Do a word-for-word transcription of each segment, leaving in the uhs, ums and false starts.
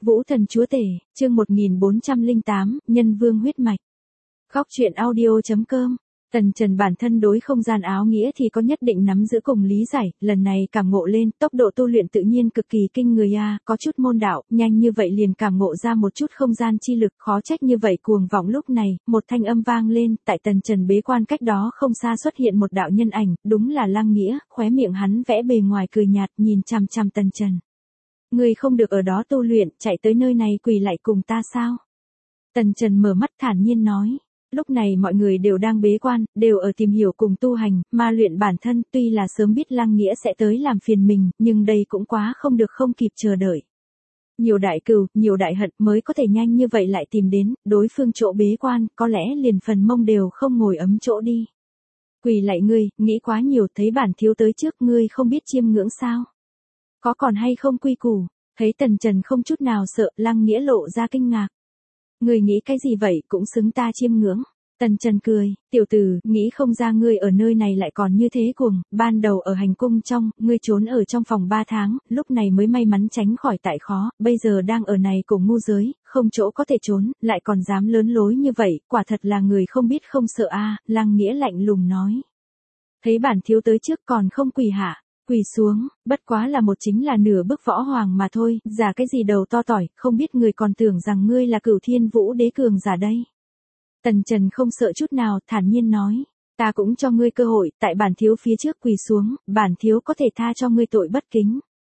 Vũ thần chúa tể, chương một nghìn bốn trăm lẻ tám, Nhân vương huyết mạch. Góc truyện audio chấm com. Tần Trần bản thân đối không gian áo nghĩa thì có nhất định nắm giữ cùng lý giải, lần này cảm ngộ lên, tốc độ tu luyện tự nhiên cực kỳ kinh người a, có chút môn đạo, nhanh như vậy liền cảm ngộ ra một chút không gian chi lực, khó trách như vậy cuồng vọng. Lúc này, một thanh âm vang lên, tại Tần Trần bế quan cách đó không xa xuất hiện một đạo nhân ảnh, đúng là Lăng Nghĩa, khóe miệng hắn vẽ bề ngoài cười nhạt, nhìn chằm chằm Tần Trần. Ngươi không được ở đó tu luyện, chạy tới nơi này quỳ lại cùng ta sao? Tần Trần mở mắt thản nhiên nói. Lúc này mọi người đều đang bế quan, đều ở tìm hiểu cùng tu hành, ma luyện bản thân, tuy là sớm biết Lăng Nghĩa sẽ tới làm phiền mình, nhưng đây cũng quá không được không kịp chờ đợi. Nhiều đại cừu, nhiều đại hận mới có thể nhanh như vậy lại tìm đến, đối phương chỗ bế quan, có lẽ liền phần mông đều không ngồi ấm chỗ đi. Quỳ lại ngươi, nghĩ quá nhiều, thấy bản thiếu tới trước ngươi không biết chiêm ngưỡng sao? Có còn hay không quy củ? Thấy Tần Trần không chút nào sợ, Lăng Nghĩa lộ ra kinh ngạc. Ngươi nghĩ cái gì vậy, cũng xứng ta chiêm ngưỡng. Tần Trần cười, tiểu tử, nghĩ không ra ngươi ở nơi này lại còn như thế cuồng, ban đầu ở hành cung trong, ngươi trốn ở trong phòng ba tháng, lúc này mới may mắn tránh khỏi tại khó, bây giờ đang ở này cổ ngu giới, không chỗ có thể trốn, lại còn dám lớn lối như vậy, quả thật là người không biết không sợ a. Lăng Nghĩa lạnh lùng nói. Thấy bản thiếu tới trước còn không quỳ hạ. Quỳ xuống, bất quá là một chính là nửa bước võ hoàng mà thôi, giả cái gì đầu to tỏi, không biết người còn tưởng rằng ngươi là Cửu Thiên Vũ Đế cường giả đây. Tần Trần không sợ chút nào, thản nhiên nói, ta cũng cho ngươi cơ hội, tại bản thiếu phía trước quỳ xuống, bản thiếu có thể tha cho ngươi tội bất kính.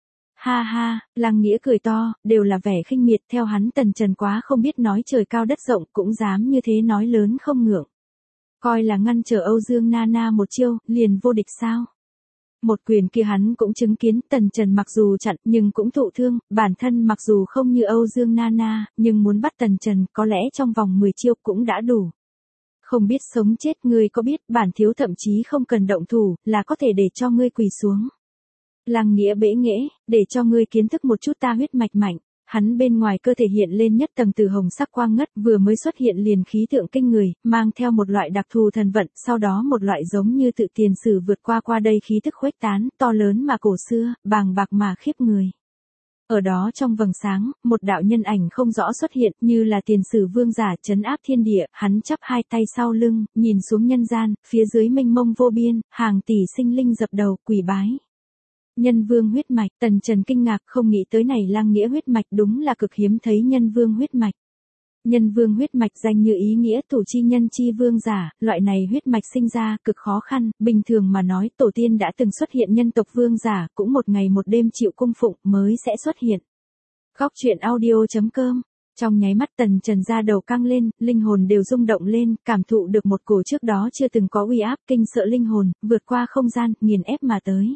Ha ha, Lăng Nghĩa cười to, đều là vẻ khinh miệt, theo hắn Tần Trần quá không biết nói trời cao đất rộng, cũng dám như thế nói lớn không ngượng. Coi là ngăn trở Âu Dương Nana một chiêu, liền vô địch sao? Một quyền kia hắn cũng chứng kiến, Tần Trần mặc dù chặn nhưng cũng thụ thương, bản thân mặc dù không như Âu Dương Nana, nhưng muốn bắt Tần Trần có lẽ trong vòng mười chiêu cũng đã đủ. Không biết sống chết, ngươi có biết bản thiếu thậm chí không cần động thủ, là có thể để cho ngươi quỳ xuống. Lăng Nghĩa bẽ nghễ, để cho ngươi kiến thức một chút ta huyết mạch mạnh. Hắn bên ngoài cơ thể hiện lên nhất tầng từ hồng sắc quang ngất, vừa mới xuất hiện liền khí tượng kinh người, mang theo một loại đặc thù thần vận, sau đó một loại giống như tự tiền sử vượt qua qua đây khí tức khuếch tán, to lớn mà cổ xưa, bàng bạc mà khiếp người. Ở đó trong vầng sáng, một đạo nhân ảnh không rõ xuất hiện, như là tiền sử vương giả trấn áp thiên địa, hắn chắp hai tay sau lưng, nhìn xuống nhân gian, phía dưới mênh mông vô biên, hàng tỷ sinh linh dập đầu, quỳ bái. Nhân vương huyết mạch, Tần Trần kinh ngạc không nghĩ tới này Lăng Nghĩa huyết mạch đúng là cực hiếm thấy nhân vương huyết mạch. Nhân vương huyết mạch danh như ý nghĩa tổ chi nhân chi vương giả, loại này huyết mạch sinh ra cực khó khăn, bình thường mà nói tổ tiên đã từng xuất hiện nhân tộc vương giả, cũng một ngày một đêm chịu cung phụng mới sẽ xuất hiện. Góc truyện audio chấm com. Trong nháy mắt Tần Trần ra đầu căng lên, linh hồn đều rung động lên, cảm thụ được một cổ trước đó chưa từng có uy áp kinh sợ linh hồn, vượt qua không gian, nghiền ép mà tới.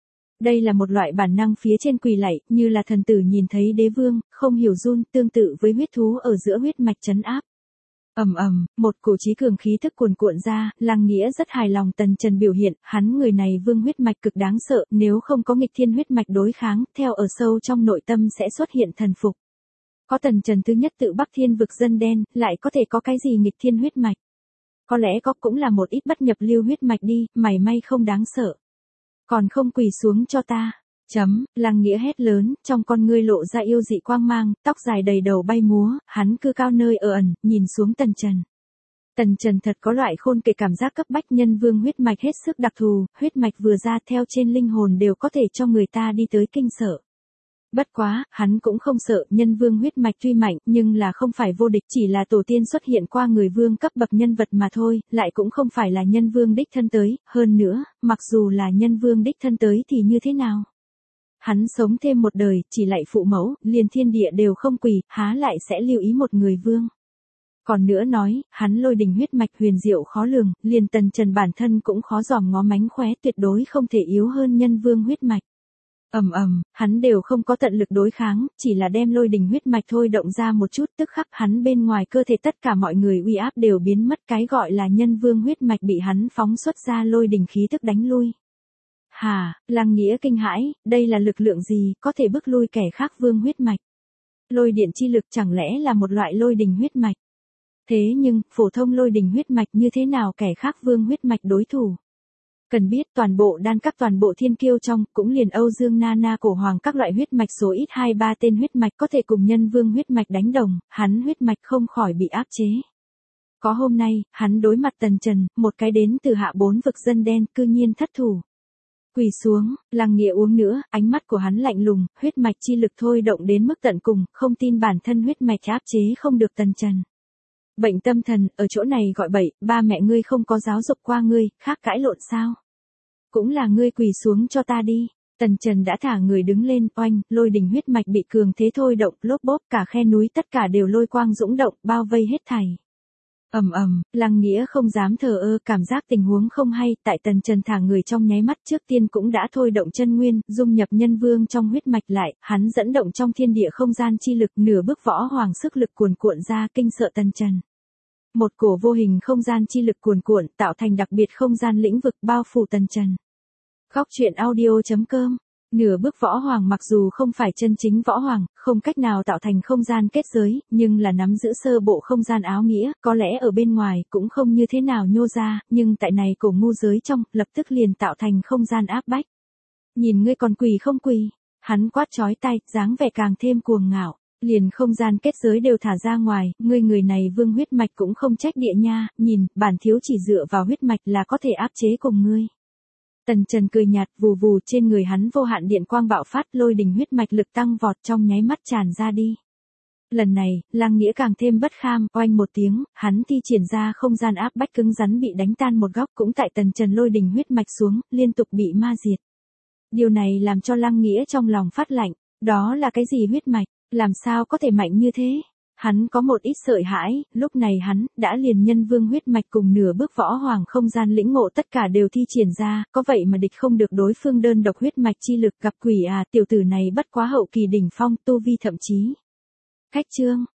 Đây là một loại bản năng phía trên quỳ lạy, như là thần tử nhìn thấy đế vương, không hiểu run, tương tự với huyết thú ở giữa huyết mạch trấn áp. Ầm ầm, một cổ chí cường khí thức cuồn cuộn ra, Lăng Nghĩa rất hài lòng Tần Trần biểu hiện, hắn người này vương huyết mạch cực đáng sợ, nếu không có nghịch thiên huyết mạch đối kháng, theo ở sâu trong nội tâm sẽ xuất hiện thần phục. Có Tần Trần thứ nhất tự Bắc Thiên vực dân đen, lại có thể có cái gì nghịch thiên huyết mạch? Có lẽ có cũng là một ít bất nhập lưu huyết mạch đi, mảy may không đáng sợ. Còn không quỳ xuống cho ta. Chấm, Lăng Nghĩa hét lớn, trong con ngươi lộ ra yêu dị quang mang, tóc dài đầy đầu bay múa, hắn cư cao nơi ở ẩn, nhìn xuống Tần Trần. Tần Trần thật có loại khôn kể cảm giác cấp bách, nhân vương huyết mạch hết sức đặc thù, huyết mạch vừa ra theo trên linh hồn đều có thể cho người ta đi tới kinh sợ. Bất quá, hắn cũng không sợ, nhân vương huyết mạch tuy mạnh, nhưng là không phải vô địch, chỉ là tổ tiên xuất hiện qua người vương cấp bậc nhân vật mà thôi, lại cũng không phải là nhân vương đích thân tới, hơn nữa, mặc dù là nhân vương đích thân tới thì như thế nào? Hắn sống thêm một đời, chỉ lạy phụ mẫu, liền thiên địa đều không quỳ, há lại sẽ lưu ý một người vương. Còn nữa nói, hắn lôi đình huyết mạch huyền diệu khó lường, liền Tần Trần bản thân cũng khó dòm ngó mánh khóe, tuyệt đối không thể yếu hơn nhân vương huyết mạch. Ầm ầm, hắn đều không có tận lực đối kháng, chỉ là đem lôi đình huyết mạch thôi động ra một chút, tức khắc hắn bên ngoài cơ thể tất cả mọi người uy áp đều biến mất, cái gọi là nhân vương huyết mạch bị hắn phóng xuất ra lôi đình khí tức đánh lui. Hà, Lăng Nghĩa kinh hãi, đây là lực lượng gì, có thể bức lui kẻ khác vương huyết mạch. Lôi điện chi lực chẳng lẽ là một loại lôi đình huyết mạch. Thế nhưng, phổ thông lôi đình huyết mạch như thế nào kẻ khác vương huyết mạch đối thủ. Cần biết toàn bộ đan các toàn bộ thiên kiêu trong, cũng liền Âu Dương Nana cổ hoàng các loại huyết mạch số ít hai ba tên huyết mạch có thể cùng nhân vương huyết mạch đánh đồng, hắn huyết mạch không khỏi bị áp chế. Có hôm nay, hắn đối mặt Tần Trần, một cái đến từ hạ bốn vực dân đen, cư nhiên thất thủ. Quỳ xuống, Lăng Nghĩa uống nữa, ánh mắt của hắn lạnh lùng, huyết mạch chi lực thôi động đến mức tận cùng, không tin bản thân huyết mạch áp chế không được Tần Trần. Bệnh tâm thần, ở chỗ này gọi bậy, ba mẹ ngươi không có giáo dục qua ngươi, khác cãi lộn sao? Cũng là ngươi quỳ xuống cho ta đi. Tần Trần đã thả người đứng lên, oanh, lôi đình huyết mạch bị cường thế thôi động, lốp bốp cả khe núi tất cả đều lôi quang dũng động, bao vây hết thảy. Ầm ầm, Lăng Nghĩa không dám thờ ơ, cảm giác tình huống không hay, tại Tần Trần thả người trong nháy mắt trước tiên cũng đã thôi động chân nguyên, dung nhập nhân vương trong huyết mạch lại, hắn dẫn động trong thiên địa không gian chi lực, nửa bước võ hoàng sức lực cuồn cuộn ra, kinh sợ Tần Trần. Một cổ vô hình không gian chi lực cuồn cuộn, tạo thành đặc biệt không gian lĩnh vực bao phủ Tần Trần. Góc truyện audio chấm com. Nửa bước võ hoàng mặc dù không phải chân chính võ hoàng, không cách nào tạo thành không gian kết giới, nhưng là nắm giữ sơ bộ không gian áo nghĩa, có lẽ ở bên ngoài cũng không như thế nào nhô ra, nhưng tại này cổ ngu giới trong, lập tức liền tạo thành không gian áp bách. Nhìn ngươi còn quỳ không quỳ, hắn quát chói tai, dáng vẻ càng thêm cuồng ngạo, liền không gian kết giới đều thả ra ngoài, ngươi người này vương huyết mạch cũng không trách địa nha, nhìn, bản thiếu chỉ dựa vào huyết mạch là có thể áp chế cùng ngươi. Tần Trần cười nhạt, vù vù trên người hắn vô hạn điện quang bạo phát, lôi đình huyết mạch lực tăng vọt trong nháy mắt tràn ra đi. Lần này, Lăng Nghĩa càng thêm bất kham, oanh một tiếng, hắn thi triển ra không gian áp bách cứng rắn bị đánh tan một góc, cũng tại Tần Trần lôi đình huyết mạch xuống, liên tục bị ma diệt. Điều này làm cho Lăng Nghĩa trong lòng phát lạnh, đó là cái gì huyết mạch, làm sao có thể mạnh như thế? Hắn có một ít sợ hãi, lúc này hắn, đã liền nhân vương huyết mạch cùng nửa bước võ hoàng không gian lĩnh ngộ tất cả đều thi triển ra, có vậy mà địch không được đối phương đơn độc huyết mạch chi lực gặp quỷ à, tiểu tử này bất quá hậu kỳ đỉnh phong, tu vi thậm chí. Khách chương,